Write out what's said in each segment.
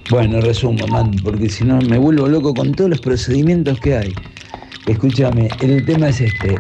Bueno, resumo, man, porque si no me vuelvo loco con todos los procedimientos que hay. Escúchame, el tema es este.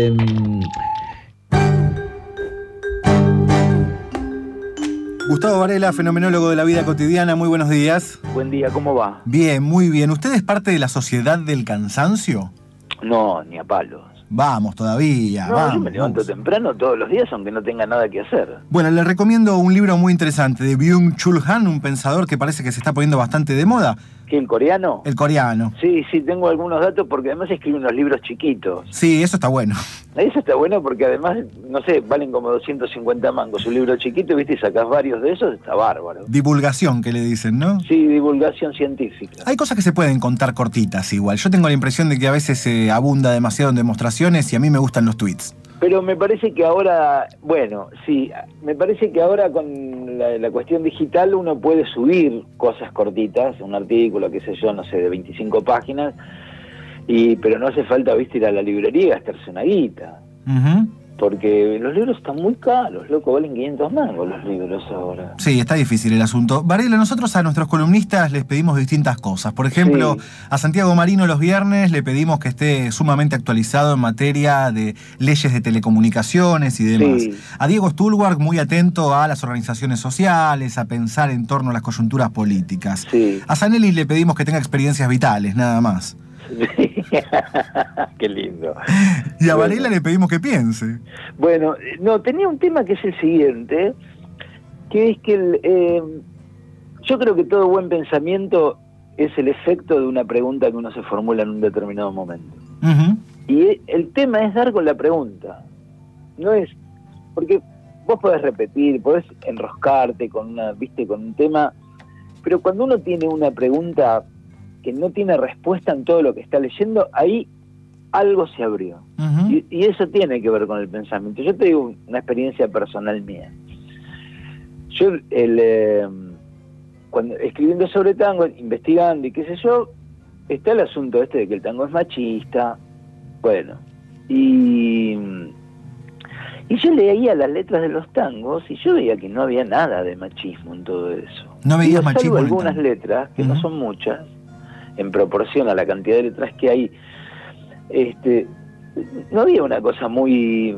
Gustavo Varela, fenomenólogo de la vida cotidiana, muy buenos días. Buen día, ¿cómo va? Bien, muy bien. ¿Usted es parte de la Sociedad del Cansancio? No, ni a palos. Vamos, todavía, No, vamos. yo me levanto temprano todos los días, aunque no tenga nada que hacer. Bueno, le recomiendo un libro muy interesante de Byung-Chul Han, un pensador que parece que se está poniendo bastante de moda. ¿Qué, el coreano? El coreano. Sí, tengo algunos datos porque además escribe unos libros chiquitos. Sí, eso está bueno. Eso está bueno porque además, no sé, valen como 250 mangos. Un libro chiquito, ¿viste? Y sacás varios de esos, está bárbaro. Divulgación, que le dicen, ¿no? Sí, divulgación científica. Hay cosas que se pueden contar cortitas igual. Yo tengo la impresión de que a veces se abunda demasiado en demostraciones y a mí me gustan los tweets. Pero me parece que ahora, bueno, sí, me parece que ahora con la cuestión digital uno puede subir cosas cortitas, un artículo, qué sé yo, no sé, de 25 páginas, pero no hace falta, viste, ir a la librería y gastarse una guita. Uh-huh. Porque los libros están muy caros, loco, valen 500 mangos los libros ahora. Sí, está difícil el asunto. Varela, nosotros a nuestros columnistas les pedimos distintas cosas. Por ejemplo, sí, a Santiago Marino los viernes le pedimos que esté sumamente actualizado en materia de leyes de telecomunicaciones y demás. Sí. A Diego Stulwark muy atento a las organizaciones sociales, a pensar en torno a las coyunturas políticas. Sí. A Zanelli le pedimos que tenga experiencias vitales, nada más. Qué lindo. Y a Varela le pedimos que piense. Bueno, no, tenía un tema que es el siguiente, que es que yo creo que todo buen pensamiento es el efecto de una pregunta que uno se formula en un determinado momento. Uh-huh. Y el tema es dar con la pregunta. No es, porque vos podés repetir, podés enroscarte con un tema, pero cuando uno tiene una pregunta que no tiene respuesta en todo lo que está leyendo, ahí algo se abrió. Uh-huh. Y eso tiene que ver con el pensamiento. Yo te digo una experiencia personal mía. Yo, cuando escribiendo sobre tango, investigando y qué sé yo, está el asunto este de que el tango es machista. Bueno, y yo leía las letras de los tangos y yo veía que no había nada de machismo en todo eso. No veías machismo. Salvo algunas letras, que no son muchas, en proporción a la cantidad de letras que hay, no había una cosa muy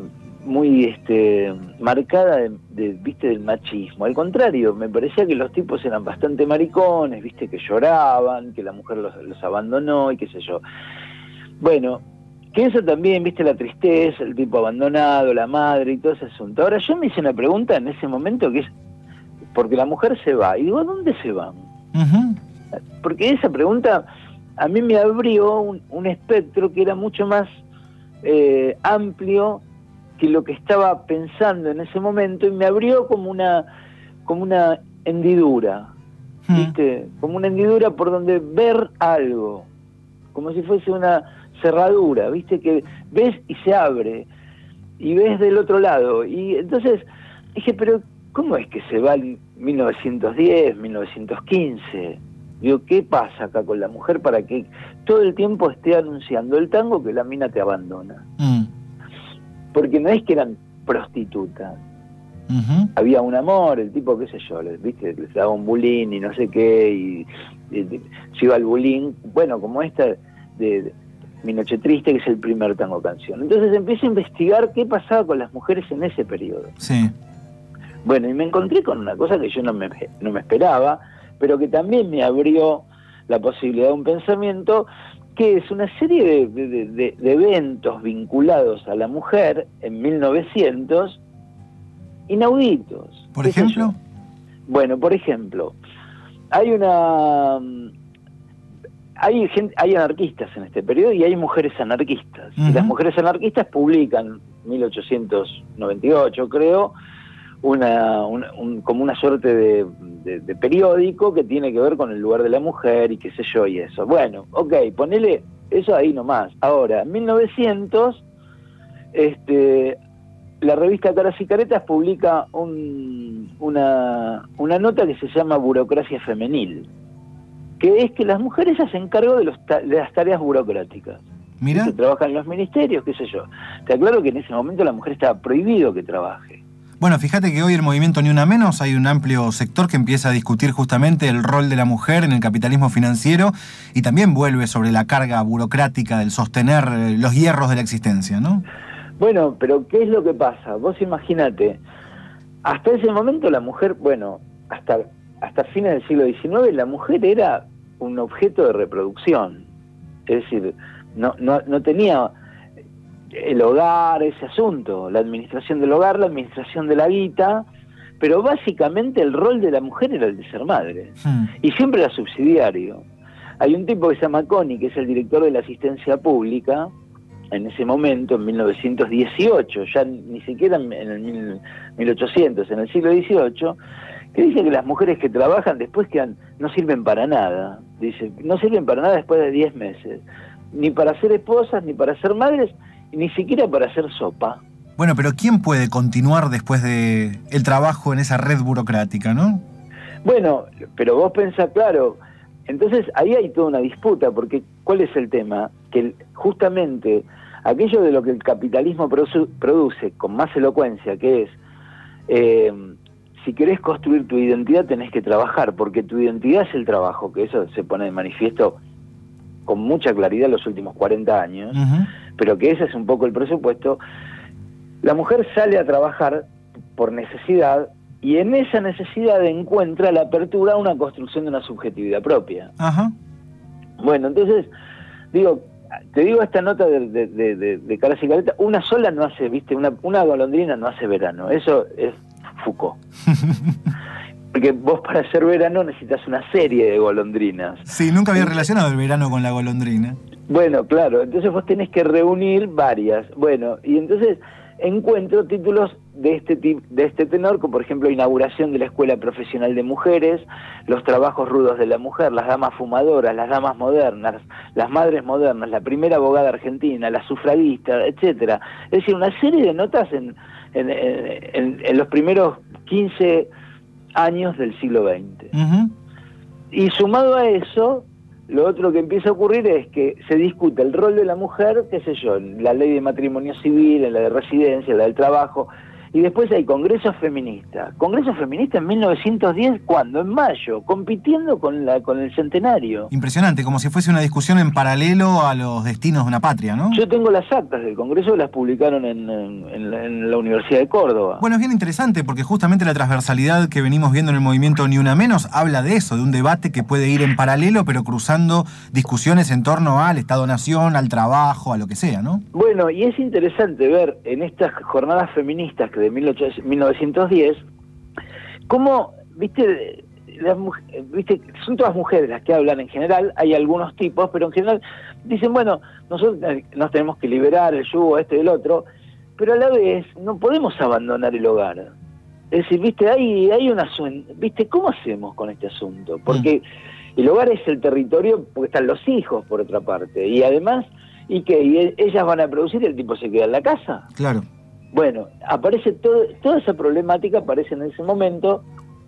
marcada del machismo. Al contrario, me parecía que los tipos eran bastante maricones, viste, que lloraban, que la mujer los abandonó y qué sé yo. Bueno, que eso también, viste, la tristeza, el tipo abandonado, la madre y todo ese asunto. Ahora yo me hice una pregunta en ese momento que es, porque la mujer se va, y digo, ¿a dónde se van? Uh-huh. Porque esa pregunta a mí me abrió un espectro que era mucho más amplio que lo que estaba pensando en ese momento, y me abrió como una hendidura, ¿viste? Como una hendidura por donde ver algo, como si fuese una cerradura, ¿viste? Que ves y se abre, y ves del otro lado, y entonces dije, pero ¿cómo es que se va en 1910, 1915? Digo, ¿qué pasa acá con la mujer para que todo el tiempo esté anunciando el tango que la mina te abandona? Porque no es que eran prostitutas. Uh-huh. Había un amor, el tipo, qué sé yo, ¿viste? Les daba un bullying y no sé qué, y se iba al bullying. Bueno, como esta de Mi Noche Triste, que es el primer tango canción. Entonces empiezo a investigar qué pasaba con las mujeres en ese periodo. Sí. Bueno, y me encontré con una cosa que yo no me esperaba, pero que también me abrió la posibilidad de un pensamiento, que es una serie de eventos vinculados a la mujer en 1900, inauditos. ¿Por ejemplo? Bueno, por ejemplo, hay anarquistas en este periodo y hay mujeres anarquistas. Uh-huh. Y las mujeres anarquistas publican, 1898 creo, como una suerte de periódico que tiene que ver con el lugar de la mujer y qué sé yo y eso. Bueno, ok, ponele eso ahí nomás. Ahora, en 1900, la revista Caras y Caretas publica una nota que se llama Burocracia Femenil, que es que las mujeres se hacen cargo de las tareas burocráticas. Mira. Que trabajan en los ministerios, qué sé yo. Te aclaro que en ese momento la mujer estaba prohibido que trabaje. Bueno, fíjate que hoy el movimiento Ni Una Menos hay un amplio sector que empieza a discutir justamente el rol de la mujer en el capitalismo financiero y también vuelve sobre la carga burocrática del sostener los hierros de la existencia, ¿no? Bueno, pero ¿qué es lo que pasa? Vos imaginate, hasta ese momento la mujer, bueno, hasta fines del siglo XIX la mujer era un objeto de reproducción, es decir, no tenía el hogar, ese asunto, la administración del hogar, la administración de la guita, pero básicamente el rol de la mujer era el de ser madre, y siempre era subsidiario. Hay un tipo que se llama Coni, que es el director de la asistencia pública, en ese momento, en 1918, ya ni siquiera en el 1800, en el siglo XVIII, que dice que las mujeres que trabajan después no sirven para nada. Dice, no sirven para nada después de 10 meses, ni para ser esposas, ni para ser madres, ni siquiera para hacer sopa. Bueno, pero ¿quién puede continuar después de el trabajo en esa red burocrática, no? Bueno, pero vos pensás, claro, entonces ahí hay toda una disputa, porque ¿cuál es el tema? Que justamente aquello de lo que el capitalismo produce con más elocuencia, que es, si querés construir tu identidad tenés que trabajar, porque tu identidad es el trabajo, que eso se pone de manifiesto con mucha claridad en los últimos 40 años, pero que ese es un poco el presupuesto. La mujer sale a trabajar por necesidad y en esa necesidad encuentra la apertura a una construcción de una subjetividad propia. Ajá. Bueno, entonces, te digo esta nota de Caras y Caretas, una sola no hace, viste, una golondrina no hace verano, eso es Foucault. Porque vos para hacer verano necesitas una serie de golondrinas. Sí, nunca había relacionado el verano con la golondrina. Bueno, claro, entonces vos tenés que reunir varias. Bueno, y entonces encuentro títulos de este tenor, como por ejemplo Inauguración de la Escuela Profesional de Mujeres, Los Trabajos Rudos de la Mujer, Las Damas Fumadoras, Las Damas Modernas, Las Madres Modernas, La Primera Abogada Argentina, La Sufragista, etcétera. Es decir, una serie de notas en los primeros 15 años del siglo XX. Y sumado a eso, lo otro que empieza a ocurrir es que se discute el rol de la mujer, qué sé yo, en la ley de matrimonio civil, en la de residencia, en la del trabajo, y después hay congresos feministas. Congresos feministas en 1910, ¿cuándo? En mayo, compitiendo con el centenario. Impresionante, como si fuese una discusión en paralelo a los destinos de una patria, ¿no? Yo tengo las actas del congreso, las publicaron en la Universidad de Córdoba. Bueno, es bien interesante porque justamente la transversalidad que venimos viendo en el movimiento Ni Una Menos habla de eso, de un debate que puede ir en paralelo, pero cruzando discusiones en torno al Estado-Nación, al trabajo, a lo que sea, ¿no? Bueno, y es interesante ver en estas jornadas feministas de 1910, cómo, viste, son todas mujeres las que hablan en general, hay algunos tipos, pero en general dicen, bueno, nosotros nos tenemos que liberar el yugo este y del otro, pero a la vez no podemos abandonar el hogar. Es decir, viste, hay una, viste, ¿cómo hacemos con este asunto? Porque el hogar es el territorio, porque están los hijos por otra parte, y además, ¿y qué? ¿Y ellas van a producir y el tipo se queda en la casa? Claro. Bueno, aparece toda esa problemática aparece en ese momento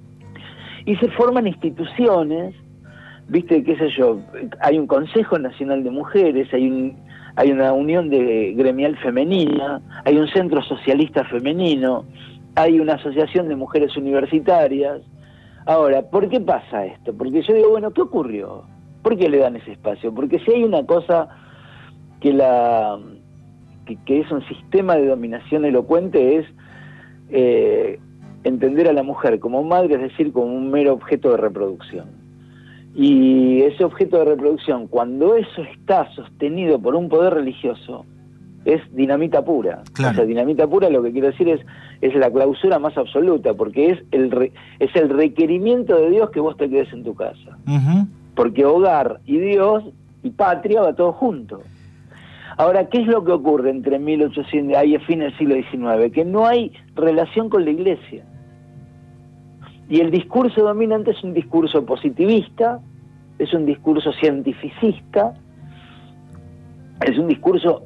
y se forman instituciones, viste, qué sé yo, hay un Consejo Nacional de Mujeres, hay una unión gremial femenina, hay un centro socialista femenino, hay una asociación de mujeres universitarias. Ahora, ¿por qué pasa esto? Porque yo digo, bueno, ¿qué ocurrió? ¿Por qué le dan ese espacio? Porque si hay una cosa que es un sistema de dominación elocuente, es entender a la mujer como madre, es decir, como un mero objeto de reproducción. Y ese objeto de reproducción, cuando eso está sostenido por un poder religioso, es dinamita pura. Claro. O sea, dinamita pura lo que quiero decir es la clausura más absoluta, porque es el requerimiento de Dios que vos te quedes en tu casa. Porque hogar y Dios y patria va todo junto. Ahora, ¿qué es lo que ocurre entre 1800 y fines del siglo XIX? Que no hay relación con la Iglesia. Y el discurso dominante es un discurso positivista, es un discurso cientificista, es un discurso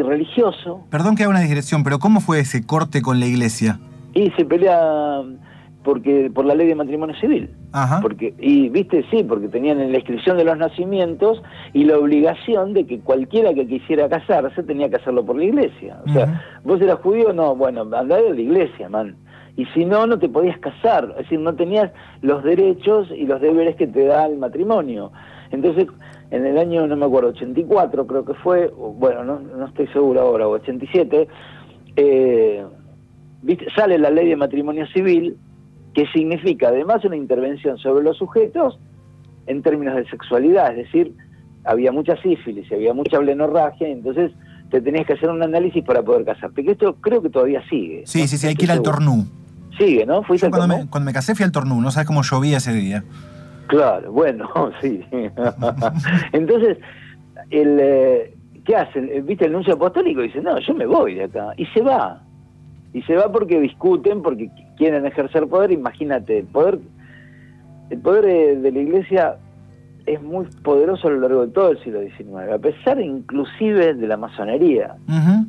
antirreligioso. Perdón que haga una digresión, pero ¿cómo fue ese corte con la Iglesia? Y se pelea por la ley de matrimonio civil. Ajá. Porque tenían en la inscripción de los nacimientos y la obligación de que cualquiera que quisiera casarse tenía que hacerlo por la iglesia. O sea, vos eras judío, no, bueno, andá de la iglesia, man. Y si no, no te podías casar, es decir, no tenías los derechos y los deberes que te da el matrimonio. Entonces, en el año, no me acuerdo, 84 creo que fue, bueno, no estoy seguro ahora, o 87, sale la ley de matrimonio civil, que significa además una intervención sobre los sujetos en términos de sexualidad, es decir, había mucha sífilis, había mucha blenorragia, entonces te tenías que hacer un análisis para poder casarte, que esto creo que todavía sigue. Sí, sí, hay que ir al Tornú. Sigue, ¿no? ¿Fuiste Yo cuando me casé fui al Tornú, no sabes cómo llovía ese día. Claro, bueno, sí. Entonces, ¿qué hacen? ¿Viste el nuncio apostólico? Dice, no, yo me voy de acá. Y se va. Y se va porque discuten, porque quieren ejercer poder. Imagínate, el poder de la Iglesia es muy poderoso a lo largo de todo el siglo XIX, a pesar inclusive de la masonería. Uh-huh.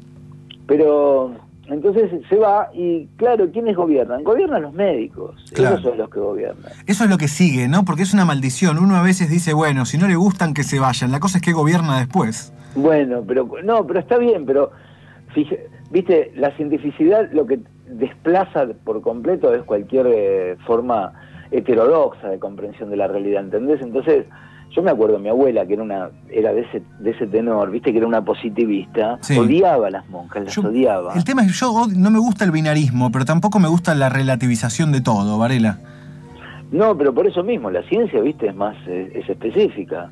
Pero entonces se va y, claro, ¿quiénes gobiernan? Gobiernan los médicos, claro. Esos son los que gobiernan. Eso es lo que sigue, ¿no? Porque es una maldición. Uno a veces dice, bueno, si no le gustan, que se vayan. La cosa es que gobierna después. Bueno, pero está bien, pero viste, la cientificidad lo que desplaza por completo es cualquier forma heterodoxa de comprensión de la realidad, ¿entendés? Entonces, yo me acuerdo de mi abuela, que era de ese tenor, viste, que era una positivista, sí. Odiaba a las monjas, las odiaba. El tema es que yo no me gusta el binarismo, pero tampoco me gusta la relativización de todo, Varela. No, pero por eso mismo, la ciencia, viste, es específica.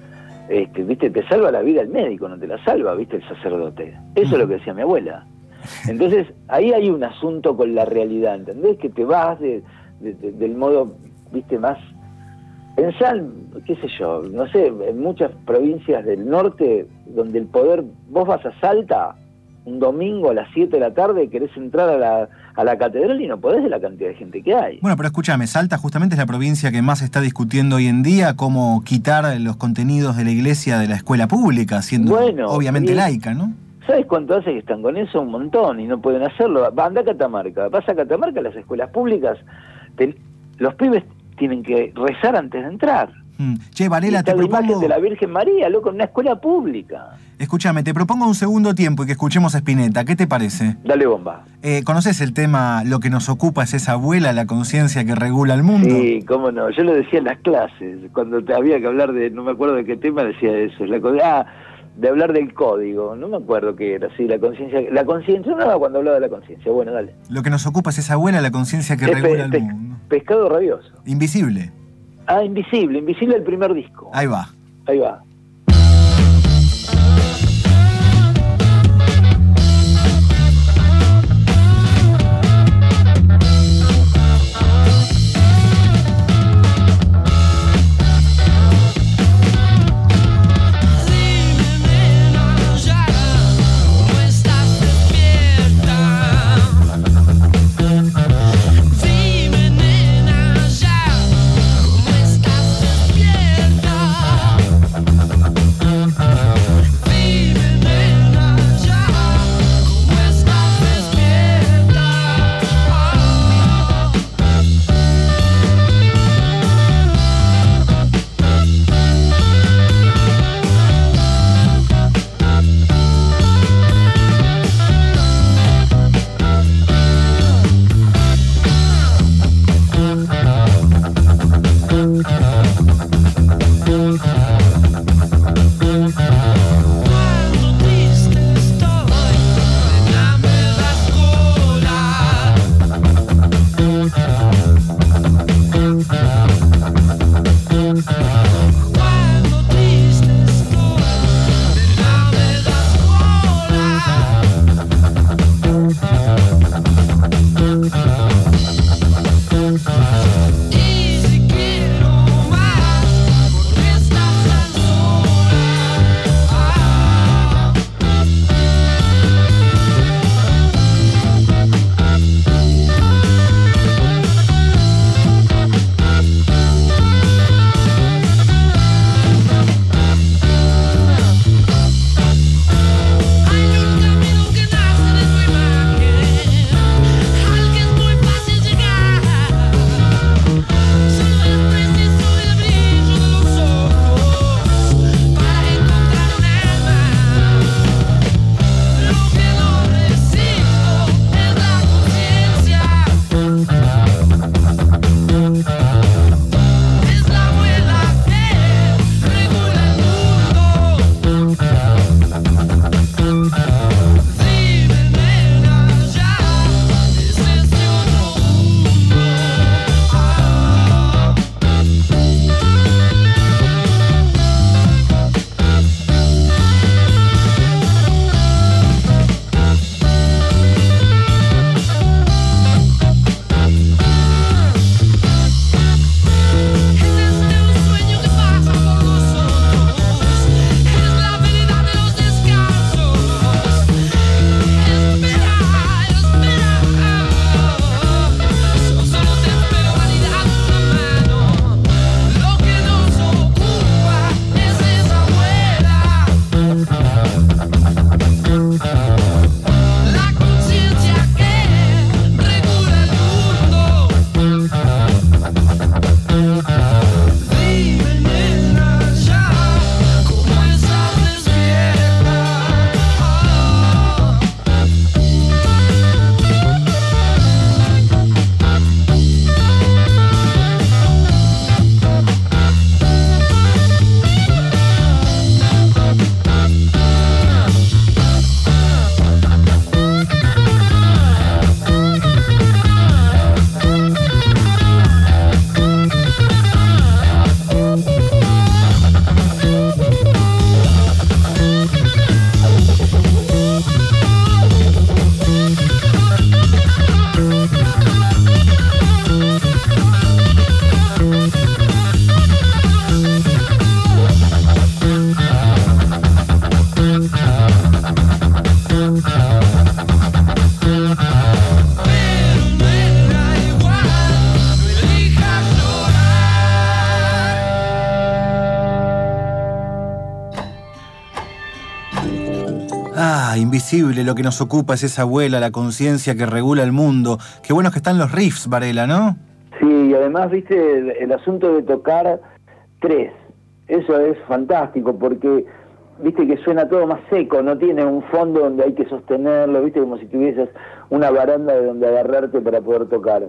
Viste, te salva la vida el médico, no te la salva, viste, el sacerdote. Eso es lo que decía mi abuela. Entonces, ahí hay un asunto con la realidad, ¿entendés? Que te vas del modo, viste, más... Pensá, qué sé yo, no sé, en muchas provincias del norte, donde el poder... Vos vas a Salta un domingo a las 7 de la tarde y querés entrar a la catedral y no podés de la cantidad de gente que hay. Bueno, pero escúchame, Salta justamente es la provincia que más está discutiendo hoy en día cómo quitar los contenidos de la iglesia de la escuela pública, siendo obviamente laica, ¿no? ¿Sabes cuánto hace que están con eso? Un montón, y no pueden hacerlo. Anda a Catamarca, vas a Catamarca, las escuelas públicas, los pibes tienen que rezar antes de entrar. Che, Varela, te propongo... la imagen de la Virgen María, loco, en una escuela pública. Escúchame, te propongo un segundo tiempo y que escuchemos a Spinetta. ¿Qué te parece? Dale bomba. ¿Conoces el tema, lo que nos ocupa es esa abuela, la conciencia que regula el mundo? Sí, cómo no. Yo lo decía en las clases. Cuando había que hablar de, no me acuerdo de qué tema, decía eso. De hablar del código. No me acuerdo qué era. Sí, la conciencia, no, cuando hablaba de la conciencia. Bueno, dale. Lo que nos ocupa es esa abuela, la conciencia que regula el mundo. Pescado rabioso. Invisible. Ah, Invisible el primer disco. Ahí va. Ahí va. Invisible, lo que nos ocupa es esa abuela, la conciencia que regula el mundo. Qué buenos que están los riffs, Varela, ¿no? Sí, y además, viste, el asunto de tocar tres, eso es fantástico, porque viste que suena todo más seco, no tiene un fondo donde hay que sostenerlo, viste, como si tuvieses una baranda de donde agarrarte para poder tocar.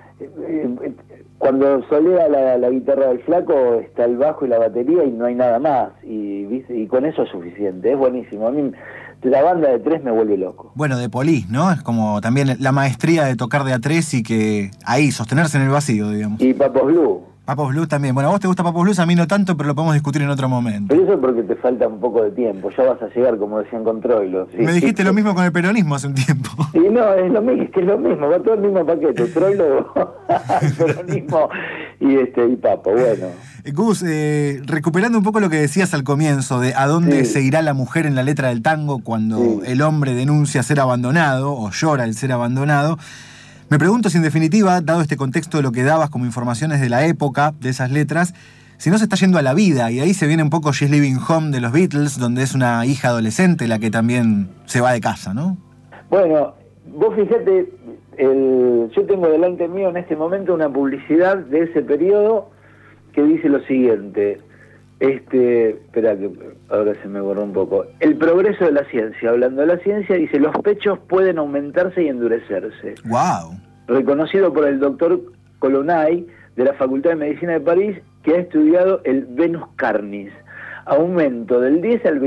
Cuando solea la guitarra del flaco, está el bajo y la batería y no hay nada más, y con eso es suficiente, es buenísimo. A mí la banda de tres me vuelve loco. Bueno, de Police, ¿no? Es como también la maestría de tocar de a tres y que ahí, sostenerse en el vacío, digamos. Y Papos Blue. Papos Blues también. Bueno, a vos te gusta Papos Blues, a mí no tanto, pero lo podemos discutir en otro momento. Pero eso es porque te falta un poco de tiempo, ya vas a llegar, como decían con Troilo. ¿Sí? Me dijiste lo mismo con el peronismo hace un tiempo. Y no, es lo mismo, va todo el mismo paquete, Troilo, el peronismo y Papo, bueno. Gus, recuperando un poco lo que decías al comienzo, de a dónde se irá la mujer en la letra del tango cuando el hombre denuncia ser abandonado o llora el ser abandonado. Me pregunto si en definitiva, dado este contexto de lo que dabas como informaciones de la época, de esas letras, si no se está yendo a la vida, y ahí se viene un poco She's Living Home de los Beatles, donde es una hija adolescente la que también se va de casa, ¿no? Bueno, vos fíjate, yo tengo delante mío en este momento una publicidad de ese periodo que dice lo siguiente, espera que ahora se me borró un poco, el progreso de la ciencia, hablando de la ciencia, dice, los pechos pueden aumentarse y endurecerse. ¡Wow! Reconocido por el doctor Colonnay de la Facultad de Medicina de París, que ha estudiado el Venus Carnis. Aumento del 10 a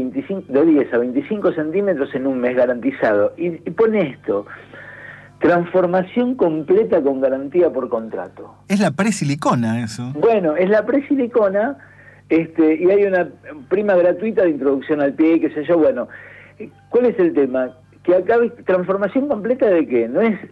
25 centímetros en un mes garantizado. Y pone esto, transformación completa con garantía por contrato. Es la presilicona eso. Bueno, es la presilicona, y hay una prima gratuita de introducción al pie, qué sé yo. Bueno, ¿cuál es el tema? Que acá, transformación completa de qué, no es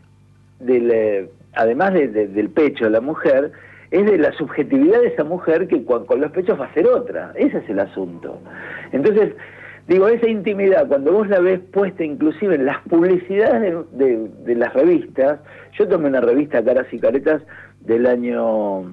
además del pecho de la mujer, es de la subjetividad de esa mujer que con los pechos va a ser otra. Ese es el asunto. Entonces, digo, esa intimidad, cuando vos la ves puesta inclusive en las publicidades de las revistas, yo tomé una revista Caras y Caretas del año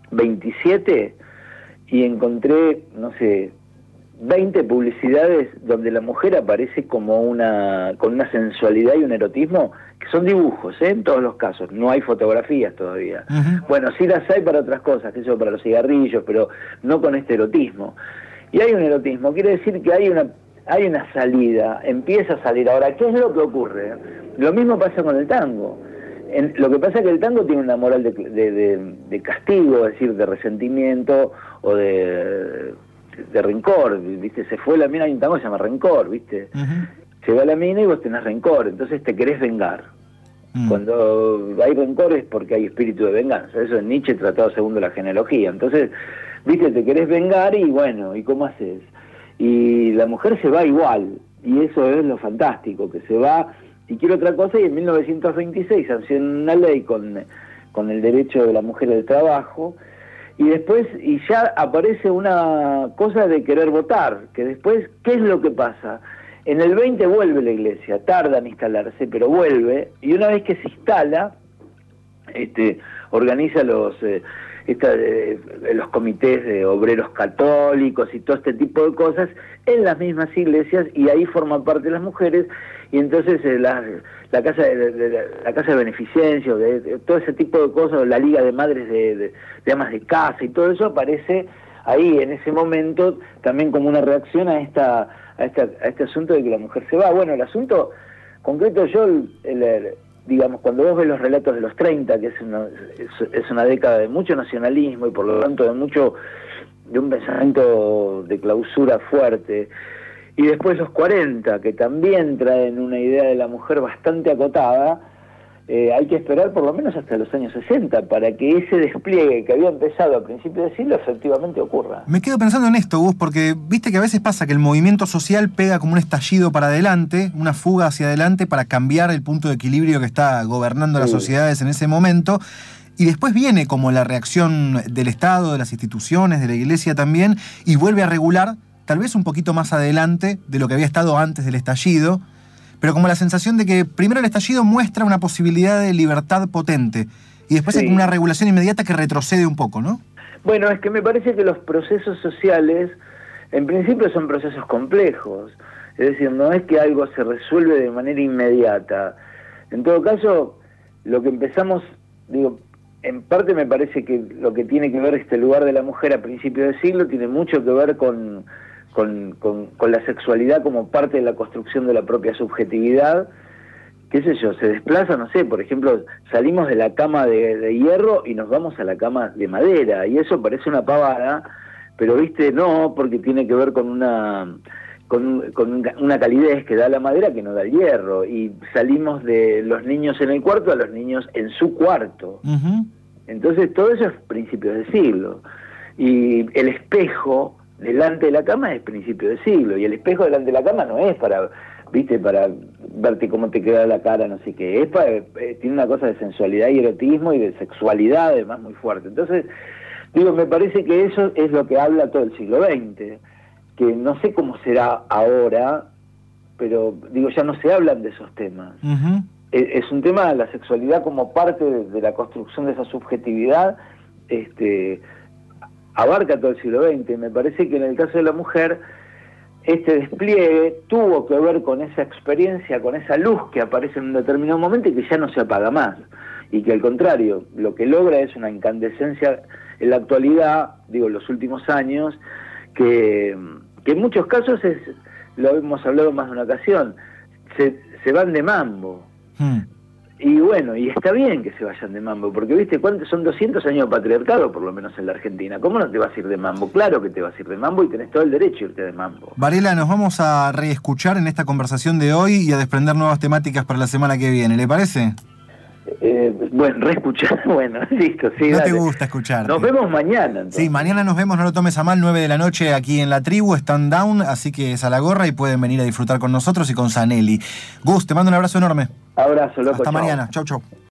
27 y encontré, no sé, 20 publicidades donde la mujer aparece como con una sensualidad y un erotismo que son dibujos, en todos los casos, no hay fotografías todavía. Uh-huh. Bueno, sí las hay para otras cosas, que eso para los cigarrillos, pero no con este erotismo. Y hay un erotismo, quiere decir que hay una salida, empieza a salir. Ahora, ¿qué es lo que ocurre? Lo mismo pasa con el tango. Lo que pasa es que el tango tiene una moral de castigo, es decir, de resentimiento o de rencor, ¿viste? Se fue la mina, hay un tango que se llama Rencor, ¿viste? Uh-huh. Se va la mina y vos tenés rencor, entonces te querés vengar. Cuando hay rencor es porque hay espíritu de venganza. Eso en Nietzsche, tratado segundo de la genealogía. Entonces, ¿viste? Te querés vengar y bueno, ¿y cómo haces? Y la mujer se va igual, y eso es lo fantástico, que se va y quiere otra cosa, y en 1926 sanciona una ley con el derecho de la mujer al trabajo, y después, y ya aparece una cosa de querer votar, que después, ¿qué es lo que pasa? En el 20 vuelve la iglesia, tarda en instalarse, pero vuelve, y una vez que se instala, organiza los comités de obreros católicos y todo este tipo de cosas en las mismas iglesias, y ahí forman parte las mujeres, y entonces la casa de beneficencia, de todo ese tipo de cosas, la liga de madres de amas de casa y todo eso aparece ahí en ese momento también como una reacción a este asunto de que la mujer se va. Bueno, el asunto concreto, digamos, cuando vos ves los relatos de los 30, que es una década de mucho nacionalismo y por lo tanto de un pensamiento de clausura fuerte, y después los 40, que también traen una idea de la mujer bastante acotada, hay que esperar por lo menos hasta los años 60 para que ese despliegue que había empezado a principios de siglo efectivamente ocurra. Me quedo pensando en esto, Gus, porque viste que a veces pasa que el movimiento social pega como un estallido para adelante, una fuga hacia adelante para cambiar el punto de equilibrio que está gobernando las sociedades en ese momento, y después viene como la reacción del Estado, de las instituciones, de la Iglesia también, y vuelve a regular, tal vez un poquito más adelante de lo que había estado antes del estallido, pero como la sensación de que primero el estallido muestra una posibilidad de libertad potente y después hay como una regulación inmediata que retrocede un poco, ¿no? Bueno, es que me parece que los procesos sociales en principio son procesos complejos, es decir, no es que algo se resuelve de manera inmediata. En todo caso, lo que empezamos, digo, en parte me parece que lo que tiene que ver este lugar de la mujer a principios de siglo tiene mucho que ver con la sexualidad como parte de la construcción de la propia subjetividad. Qué sé yo, se desplaza, no sé, por ejemplo, salimos de la cama de hierro y nos vamos a la cama de madera, y eso parece una pavada, pero viste, no, porque tiene que ver con una calidez que da la madera que no da el hierro, y salimos de los niños en el cuarto a los niños en su cuarto. Entonces todo eso es principios de siglo, y el espejo delante de la cama es principio de siglo, y el espejo delante de la cama no es para verte cómo te queda la cara, no sé qué, tiene una cosa de sensualidad y erotismo y de sexualidad además muy fuerte. Entonces, digo, me parece que eso es lo que habla todo el siglo XX, que no sé cómo será ahora, pero digo, ya no se hablan de esos temas. Es un tema de la sexualidad como parte de la construcción de esa subjetividad, abarca todo el siglo XX. Me parece que en el caso de la mujer, este despliegue tuvo que ver con esa experiencia, con esa luz que aparece en un determinado momento y que ya no se apaga más, y que al contrario, lo que logra es una incandescencia en la actualidad, digo, en los últimos años, que en muchos casos lo hemos hablado más de una ocasión, se van de mambo. Y bueno, y está bien que se vayan de mambo, porque viste, ¿cuántos son 200 años de patriarcado, por lo menos en la Argentina? ¿Cómo no te vas a ir de mambo? Claro que te vas a ir de mambo y tenés todo el derecho a irte de mambo. Varela, nos vamos a reescuchar en esta conversación de hoy y a desprender nuevas temáticas para la semana que viene, ¿le parece? Bueno, reescuchar, bueno, listo, sí. No dale. te gusta escuchar. Nos vemos mañana, entonces. Sí, mañana nos vemos, no lo tomes a mal, 9 de la noche aquí en La Tribu, Stand Down, así que es a la gorra y pueden venir a disfrutar con nosotros y con Zanelli. Gus, te mando un abrazo enorme. Abrazo, loco. Hasta chau. mañana, chau.